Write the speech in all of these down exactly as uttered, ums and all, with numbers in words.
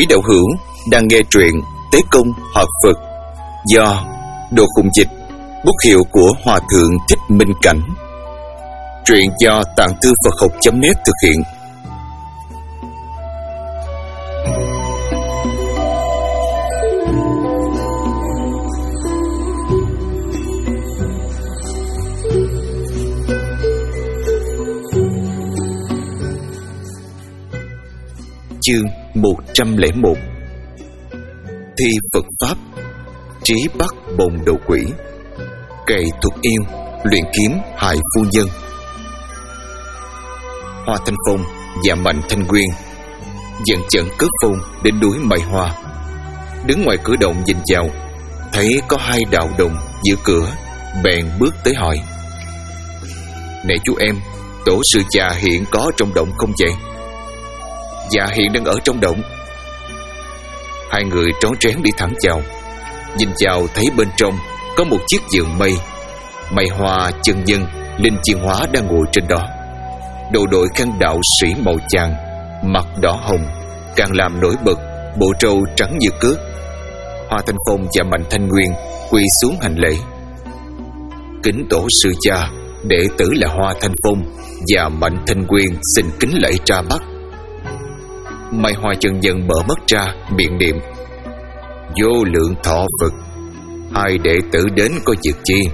Quý đạo hữu đang nghe truyện Tế Công Hợp Phật do Đồ Khùng Dịch, bút hiệu của Hòa Thượng Thích Minh Cảnh. Truyện do Tạng Thư Phật Học chấm net thực hiện. Chương một trăm lẻ một. Thi Phật Pháp, trí bắt bồng đầu quỷ, cày thuật yêu, luyện kiếm hại phu nhân. Hoa Thanh Phong và Mạnh Thanh Nguyên dần chẩn cất phong đến núi Mây Hoa. Đứng ngoài cửa động nhìn vào, thấy có hai đạo đồng giữa cửa, bèn bước tới hỏi: "Này chú em, tổ sư già hiện có trong động không vậy?" "Dạ, hiện đang ở trong động." Hai người trón trén đi thẳng vào. Nhìn vào thấy bên trong có một chiếc giường mây. Mây Hoa chân nhân Linh Chiên Hóa đang ngồi trên đó. Đầu đội khăn đạo sĩ màu vàng, mặt đỏ hồng, càng làm nổi bật bộ trâu trắng như cước. Hoa Thanh Phong và Mạnh Thanh Nguyên quỳ xuống hành lễ: "Kính tổ sư cha, đệ tử là Hoa Thanh Phong và Mạnh Thanh Nguyên xin kính lễ tra bắt." Mây Hoa chân nhân mở mắt ra, miệng niệm: "Vô lượng thọ Phật, hai đệ tử đến có việc chi?"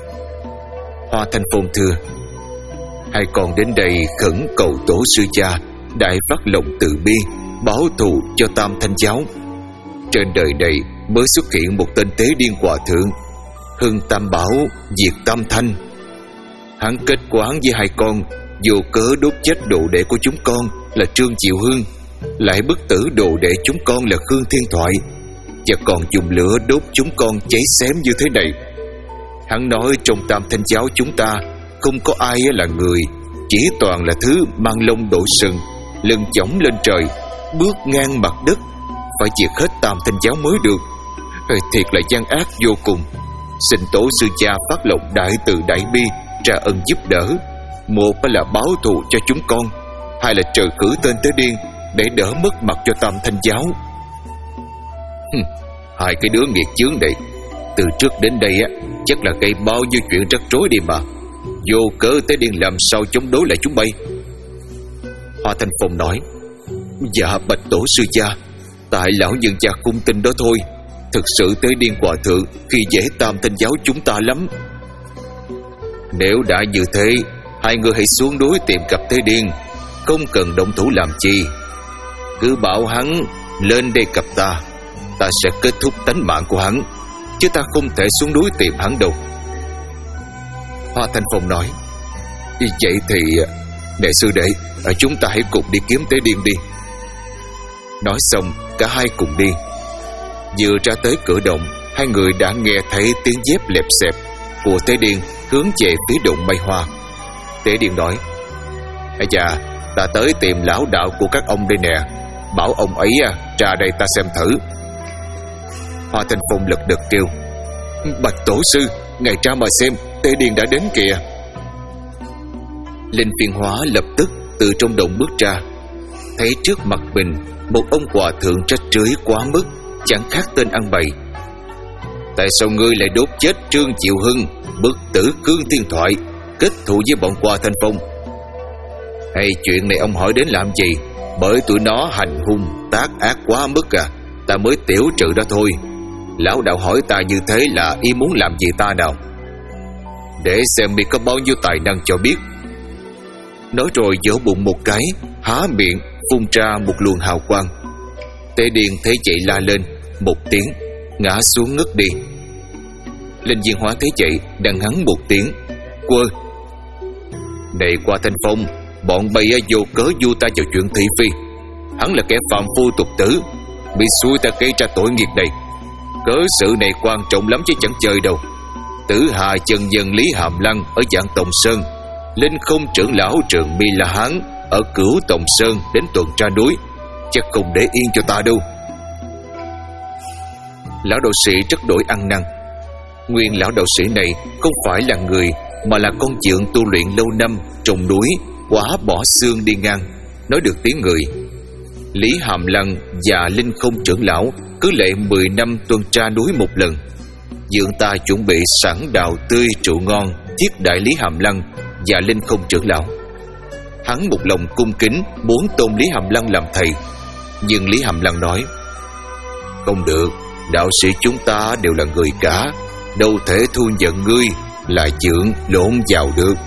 Hoa Thanh Phong thưa: "Hai con đến đây khẩn cầu tổ sư cha đại phát lòng từ bi, báo thù cho Tam Thanh giáo. Trên đời này mới xuất hiện một tên tế điên hòa thượng, hưng tam bảo, diệt tam thanh. Hắn kết quán với hai con, vô cớ đốt chết đồ đệ của chúng con là Trương Diệu Hương, lại bức tử đồ đệ chúng con là Khương Thiên Thoại, và còn dùng lửa đốt chúng con cháy xém như thế này. Hắn nói trong Tam Thanh giáo chúng ta không có ai là người, chỉ toàn là thứ mang lông đội sừng, lưng chổng lên trời, bước ngang mặt đất, phải diệt hết Tam Thanh giáo mới được. Thiệt là gian ác vô cùng. Xin tổ sư cha phát lòng đại từ đại bi, tra ân giúp đỡ. Một là báo thù cho chúng con, hai là trừ khử tên tế điên để đỡ mất mặt cho Tam Thanh giáo." Hừm, hai cái đứa nghiệt chướng này từ trước đến đây á chắc là gây bao nhiêu chuyện rắc rối đi mà. Vô cớ tế điên làm sao chống đối lại chúng bay? Hoa Thanh Phong nói: "Dạ bạch tổ sư cha, tại lão nhân gia cung tin đó thôi. Thực sự tế điên hòa thượng khi dễ Tam Thanh giáo chúng ta lắm." "Nếu đã như thế, hai người hãy xuống núi tìm gặp tế điên, không cần động thủ làm chi. Cứ bảo hắn lên đây gặp ta, ta sẽ kết thúc tánh mạng của hắn, chứ ta không thể xuống núi tìm hắn đâu." Hoa Thanh Phong nói: "Vậy thì đệ sư đệ, chúng ta hãy cùng đi kiếm tế điên đi." Nói xong cả hai cùng đi. Vừa ra tới cửa động, hai người đã nghe thấy tiếng dép lẹp xẹp của tế điên hướng về phía động Mây Hoa. Tế điên nói: "Ây da, ta tới tìm lão đạo của các ông đây nè, bảo ông ấy ra đây ta xem thử." Hoa Thanh Phong lật đật kêu: "Bạch tổ sư, ngài ra mà xem, tế điên đã đến kìa." Linh Phiên Hóa lập tức từ trong động bước ra, thấy trước mặt mình một ông hòa thượng trách trưới quá mức, chẳng khác tên ăn bày. "Tại sao ngươi lại đốt chết Trương Diệu Hưng, bức tử Khương Thiên Thoại, kết thù với bọn Hoa Thanh Phong?" "Hay chuyện này ông hỏi đến làm gì? Bởi tụi nó hành hung tác ác quá mức à, ta mới tiểu trừ đó thôi. Lão đạo hỏi ta như thế là ý muốn làm gì ta nào? Để xem mi có bao nhiêu tài năng cho biết." Nói rồi vỗ bụng một cái, há miệng phun ra một luồng hào quang. Tế điên thấy vậy la lên một tiếng, ngã xuống ngất đi. Linh Viên Hóa thấy vậy đằng hắn một tiếng: "Quơ! Này Hoa Thanh Phong, bọn bay vô cớ du ta vào chuyện thị phi. Hắn là kẻ phạm phu tục tử, bị xui ta gây ra tội nghiệp này. Cớ sự này quan trọng lắm chứ chẳng chơi đâu. Tử Hà chân nhân Lý Hàm Lăng ở Vạn Tòng Sơn, Linh Không trưởng lão Trường Mi La Hán ở Cửu Tòng Sơn đến tuần tra núi, chắc không để yên cho ta đâu." Lão đạo sĩ rất đổi ăn năn. Nguyên lão đạo sĩ này không phải là người, mà là con dượng tu luyện lâu năm trồng núi, quả bỏ xương đi ngang, nói được tiếng người. Lý Hàm Lăng và Linh Không trưởng lão cứ lệ mười năm tuần tra núi một lần. Dượng ta chuẩn bị sẵn đào tươi rượu ngon thiết đại Lý Hàm Lăng và Linh Không trưởng lão. Hắn một lòng cung kính muốn tôn Lý Hàm Lăng làm thầy, nhưng Lý Hàm Lăng nói: không được, đạo sĩ chúng ta đều là người cả, đâu thể thu nhận ngươi là dượng lộn vào được.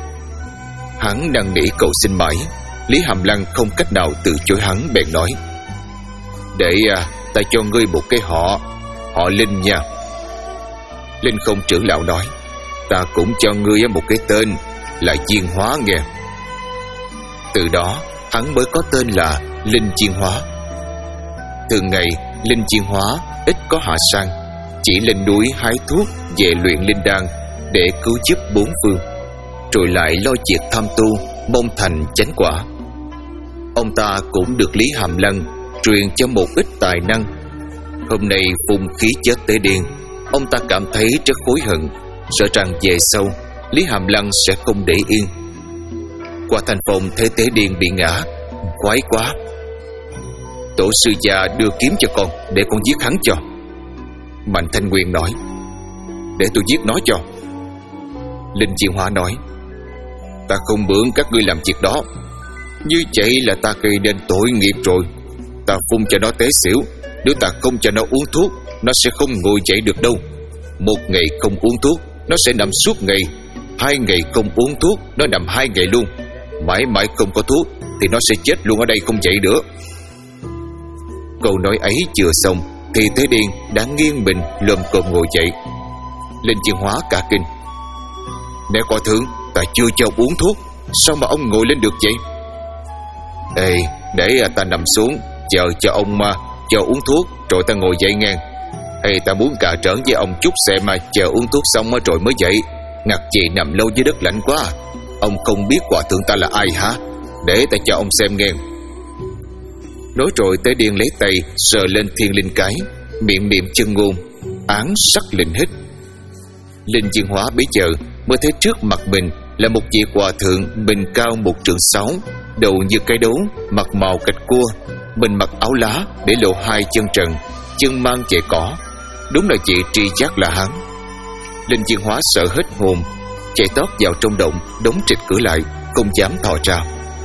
Hắn năn nỉ cầu xin mãi, Lý Hàm Lăng không cách nào từ chối hắn, bèn nói: để à, ta cho ngươi một cái họ, họ Linh nha. Linh Không trưởng lão nói: ta cũng cho ngươi một cái tên là Chiên Hóa nghe. Từ đó hắn mới có tên là Linh Chiên Hóa. Thường ngày Linh Chiên Hóa ít có hạ sang, chỉ lên núi hái thuốc về luyện linh đan để cứu giúp bốn phương, rồi lại lo việc tham tu, mong thành chánh quả. Ông ta cũng được Lý Hàm Lăng truyền cho một ít tài năng. Hôm nay phùng khí chết Tế Điên, ông ta cảm thấy rất hối hận, sợ rằng về sau Lý Hàm Lăng sẽ không để yên. Qua thành phòng thấy Tế Điên bị ngã, khoái quá. Tổ sư già đưa kiếm cho con để con giết hắn cho. Mạnh Thanh Nguyên nói: để tôi giết nó cho. Linh Chiên Hóa nói: ta không bướng các ngươi làm việc đó, như vậy là ta gây nên tội nghiệp rồi. Ta phun cho nó té xỉu, nếu ta không cho nó uống thuốc, nó sẽ không ngồi dậy được đâu. Một ngày không uống thuốc, nó sẽ nằm suốt ngày. Hai ngày không uống thuốc, nó nằm hai ngày luôn. Mãi mãi không có thuốc thì nó sẽ chết luôn ở đây, không dậy nữa. Câu nói ấy chưa xong thì Tế Điên đã nghiêng mình lồm cồm ngồi dậy. Linh Chiên Hóa cả kinh: nè quả thượng, ta chưa cho uống thuốc, sao mà ông ngồi lên được vậy? Ê, để ta nằm xuống chờ cho ông mà cho uống thuốc rồi ta ngồi dậy ngang. Hay ta muốn cà trỡn với ông chút xem mà chờ uống thuốc xong rồi mới dậy. Ngặt gì nằm lâu dưới đất lạnh quá. Ông không biết quả thượng ta là ai hả? Để ta cho ông xem ngang. Nói rồi Tế Điên lấy tay sờ lên thiên linh cái, miệng niệm chân ngôn, án sắc linh hít. Linh Chiên Hóa bấy giờ mới thấy trước mặt mình là một vị hòa thượng mình cao một trượng sáu, đầu như cái đấu, mặt màu gạch cua, mình mặc áo lá để lộ hai chân trần, chân mang chạy cỏ. Đúng là vị tri giác là hắn. Linh Chiên Hóa sợ hết hồn, chạy tót vào trong động, đóng trịch cửa lại, không dám thò ra.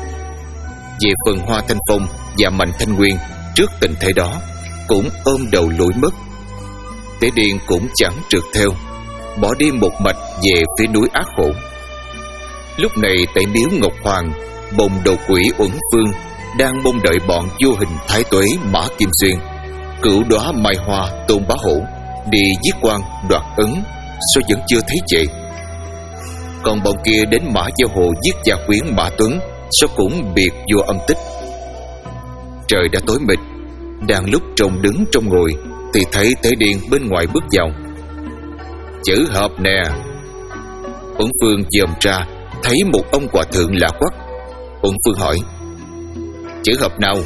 Về phần Hoa Thanh Phong và Mạnh Thanh Nguyên trước tình thế đó cũng ôm đầu lủi mất. Tế Điên cũng chẳng trượt theo, bỏ đi một mạch về phía núi Ác Hổ. Lúc này tại miếu Ngọc Hoàng, bồng đầu quỷ Uẩn Phương đang mong đợi bọn vô hình Thái Tuế Mã Kim Xuyên, Cửu Đóa Mai Hoa Tôn Bá Hổ đi giết quan đoạt ấn, sao vẫn chưa thấy vậy? Còn bọn kia đến Mã Giao Hồ giết gia quyến Mã Tuấn, sao cũng biệt vô âm tích. Trời đã tối mịt, đang lúc trông đứng trong ngồi thì thấy Tế Điên bên ngoài bước vào. Chữ hợp nè. Uẩn Phương dòm ra thấy một ông hòa thượng lạ quắc. Uẩn Phương hỏi: chữ hợp nào?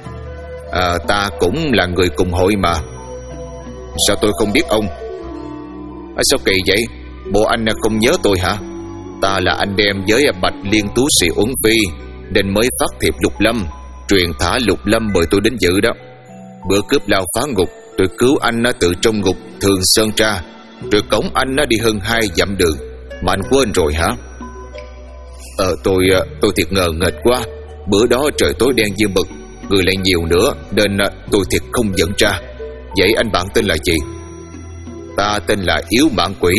À, ta cũng là người cùng hội mà. Sao tôi không biết ông? À, sao kỳ vậy? Bộ anh không nhớ tôi hả? Ta là anh em với Bạch Liên Tú Sĩ Uẩn Phi, nên mới phát thiệp Lục Lâm, truyền thả Lục Lâm mời tôi đến dự đó. Bữa cướp lao phá ngục, tôi cứu anh từ trong ngục Thường Sơn ra, rồi cõng anh đi hơn hai dặm đường, mà anh quên rồi hả? Ờ tôi tôi thiệt ngờ nghệch quá. Bữa đó trời tối đen như mực, người lại nhiều nữa, nên tôi thiệt không nhận ra. Vậy anh bạn tên là gì? Ta tên là Yếu Mạng Quỷ.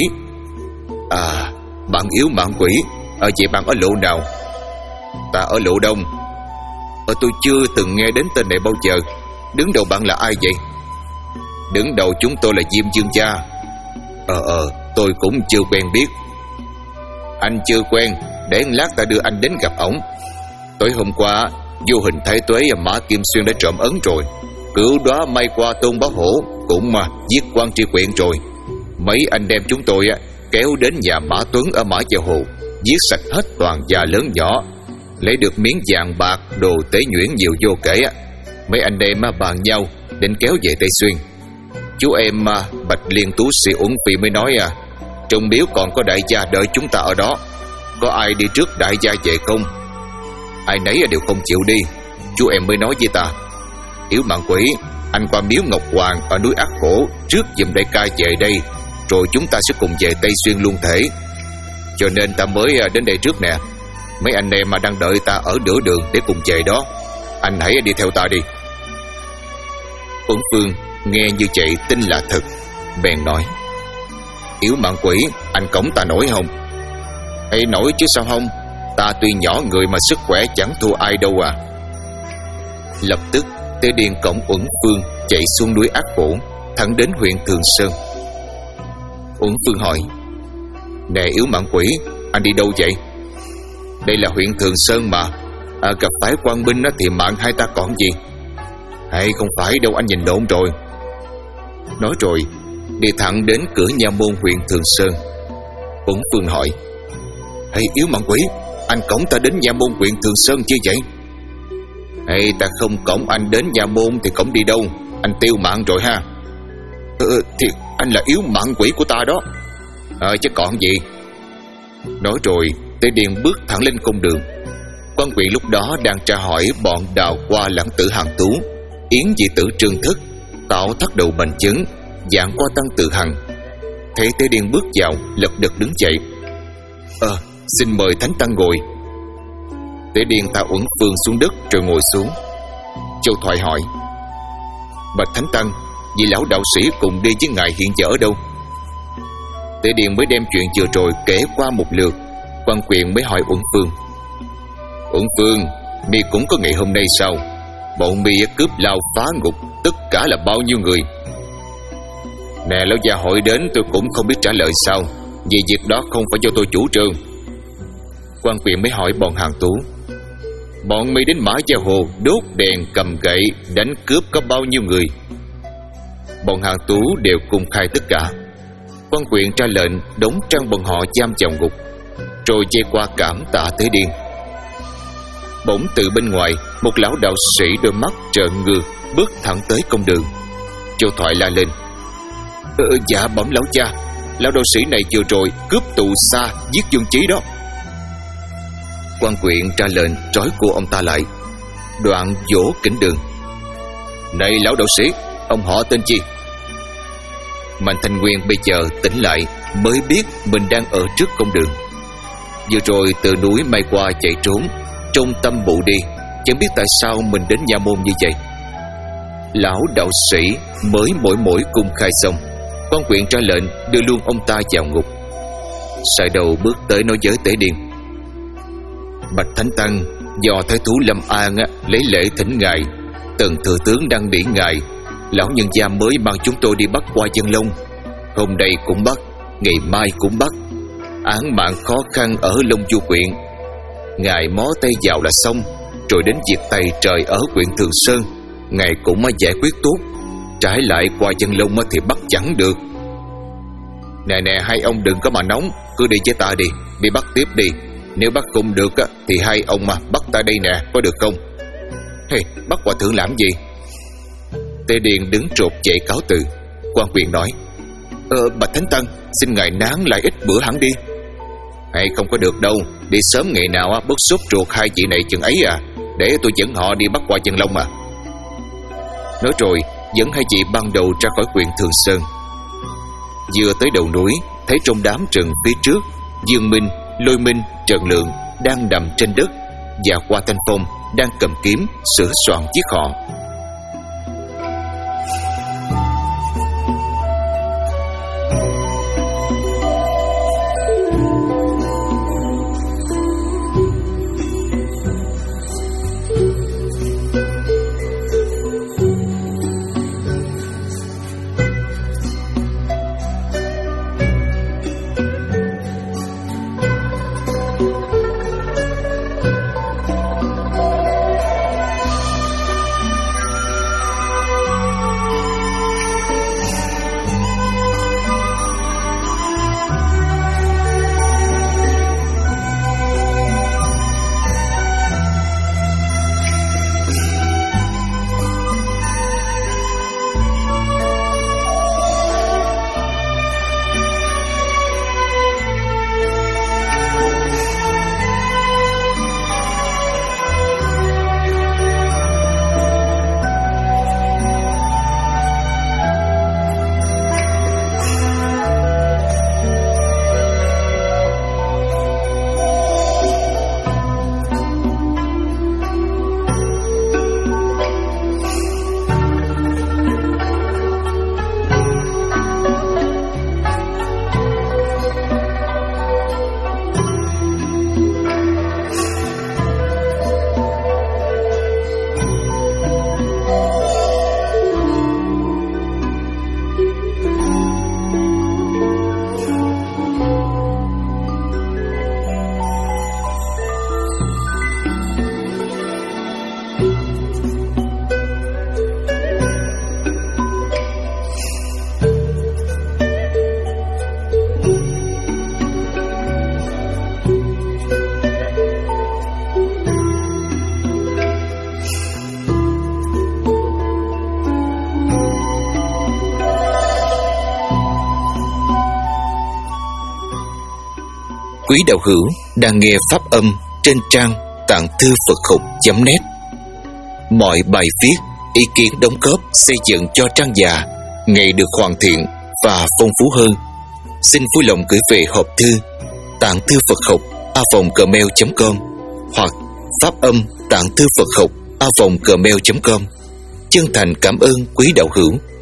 À, bạn Yếu Mạng Quỷ. Ở vậy bạn ở lộ nào? Ta ở lộ Đông. Ờ tôi chưa từng nghe đến tên này bao giờ. Đứng đầu bạn là ai vậy? Đứng đầu chúng tôi là Diêm Dương Gia. Ờ ờ tôi cũng chưa quen biết. Anh chưa quen, để lát ta đưa anh đến gặp ổng. Tối hôm qua vô hình Thái Tuế và Mã Kim Xuyên đã trộm ấn rồi. Cửu Đóa Mai Qua Tôn Bá Hổ cũng mà giết quan tri quyện rồi. Mấy anh em chúng tôi á kéo đến nhà Mã Tuấn ở Mã Giao Hồ, giết sạch hết toàn gia lớn nhỏ, lấy được miếng vàng bạc đồ tế nhuyễn nhiều vô kể á. Mấy anh em bàn nhau định kéo về Tây Xuyên. Chú em Bạch Liên Tú Sĩ Uẩn Phi mới nói à, trong miếu còn có đại gia đợi chúng ta ở đó, có ai đi trước đại gia về không? Ai nấy đều không chịu đi. Chú em mới nói với ta, Yếu Mạng Quỷ, anh qua miếu Ngọc Hoàng ở núi Ác Cổ trước giùm đại ca về đây, rồi chúng ta sẽ cùng về Tây Xuyên luôn thể. Cho nên ta mới đến đây trước nè. Mấy anh em mà đang đợi ta ở nửa đường để cùng về đó. Anh hãy đi theo ta đi. Uẩn Phương nghe như vậy tin là thật, bèn nói: Yếu Mạng Quỷ, anh cõng ta nổi không? Hay nổi chứ sao không? Ta tuy nhỏ người mà sức khỏe chẳng thua ai đâu à. Lập tức Tế Điền cõng Uẩn Phương chạy xuống núi Ác Cổ, thẳng đến huyện Thường Sơn. Uẩn Phương hỏi: Nè Yếu Mạng Quỷ, anh đi đâu vậy? Đây là huyện Thường Sơn mà, à, gặp phải quan binh thì mạng hai ta còn gì. Hay không phải đâu, anh nhìn lộn rồi. Nói rồi đi thẳng đến cửa nha môn huyện Thường Sơn. Uẩn Phương hỏi: Hay Yếu Mạng Quỷ, anh cõng ta đến nha môn huyện Thường Sơn chứ vậy? Hay ta không cõng anh đến nha môn thì cõng đi đâu? Anh tiêu mạng rồi ha. Ừ, thì anh là Yếu Mạng Quỷ của ta đó. À, chứ còn gì. Nói rồi Tế Điền bước thẳng lên cung đường. Quan Quyện lúc đó đang tra hỏi bọn Đào Qua Lãng Tử Hàn Tú, Yến Dị Tử Trương Thức, Tạo Thất Đầu Bành Chứng, Dạng Qua Tăng Tự Hằng. Thấy Tế Điền bước vào, lật đật đứng dậy. Ờ, xin mời Thánh Tăng ngồi. Tế Điền thả Uẩn Phương xuống đất rồi ngồi xuống. Châu Thoại hỏi: Bạch Thánh Tăng, vị lão đạo sĩ cùng đi với ngài hiện giờ ở đâu? Tế Điền mới đem chuyện vừa rồi kể qua một lượt. Quan Quyện mới hỏi Uẩn Phương: Uẩn Phương, mi cũng có ngày hôm nay sao? Bọn mi cướp lao phá ngục, tất cả là bao nhiêu người? Nè lão già hỏi đến tôi cũng không biết trả lời sao, vì việc đó không phải do tôi chủ trương. Quan Quyện mới hỏi bọn Hàn Tú: Bọn mi đến Mã Gia Hồ đốt đèn cầm gậy đánh cướp có bao nhiêu người? Bọn Hàn Tú đều cùng khai tất cả. Quan Quyện ra lệnh đóng trăng bọn họ giam vào ngục, rồi dây qua cảm tạ Tế Điền. Bỗng từ bên ngoài, một lão đạo sĩ đôi mắt trợn ngược bước thẳng tới công đường. Châu Thoại la lên: ờ, Dạ bẩm lão cha, lão đạo sĩ này vừa rồi cướp tù xa giết Dương Chí đó. Quan Quyện ra lệnh trói cô ông ta lại, đoạn vỗ kính đường: Này lão đạo sĩ, ông họ tên chi? Mạnh Thanh Nguyên bây giờ tỉnh lại mới biết mình đang ở trước công đường. Vừa rồi từ núi Mai qua chạy trốn, trong tâm bộ đi, chẳng biết tại sao mình đến nha môn như vậy. Lão đạo sĩ mới mỗi mỗi cung khai xong, Quan Quyện ra lệnh đưa luôn ông ta vào ngục. Sải đầu bước tới nói với Tế Điền: Bạch Thánh Tăng, do Thái thú Lâm An á, lấy lễ thỉnh ngài, Tần thừa tướng đang điển ngài. Lão nhân gia mới mang chúng tôi đi bắt qua Dân Long. Hôm nay cũng bắt, ngày mai cũng bắt. Án mạng khó khăn ở Long Du Quyện, ngài mó tay vào là xong. Rồi đến việc tay trời ở huyện Thường Sơn, ngài cũng mới giải quyết tốt. Trái lại qua Dân Long thì bắt chẳng được. Nè nè, hai ông đừng có mà nóng, cứ đi với ta đi, đi bắt tiếp đi. Nếu bắt không được thì hai ông mà bắt ta đây nè, có được không? Hey, bắt hòa thượng làm gì? Tế Điền đứng trột chạy cáo từ. Quan Quyện nói: Ờ, Bạch Thánh Tăng, xin ngài nán lại ít bữa hẳn đi. Hay không có được đâu, đi sớm ngày nào á, bớt sốt ruột hai chị này chừng ấy à, để tôi dẫn họ đi bắt qua Chân Long à. Nói rồi dẫn hai chị ban đầu ra khỏi huyện Thường Sơn. Vừa tới đầu núi, thấy trong đám rừng phía trước, Dương Minh, Lôi Minh, Trần Lượng đang nằm trên đất, và Qua Thanh Phong đang cầm kiếm sửa soạn giết họ. quý đạo hữu đang nghe pháp âm trên trang tạng thư Phật học chấm net. Mọi bài viết, ý kiến đóng góp xây dựng cho trang già ngày được hoàn thiện và phong phú hơn. Xin vui lòng gửi về hộp thư tạng thư Phật học a vòng gmail chấm com hoặc pháp âm tạng thư Phật học a vòng gmail chấm com. Chân thành cảm ơn quý đạo hữu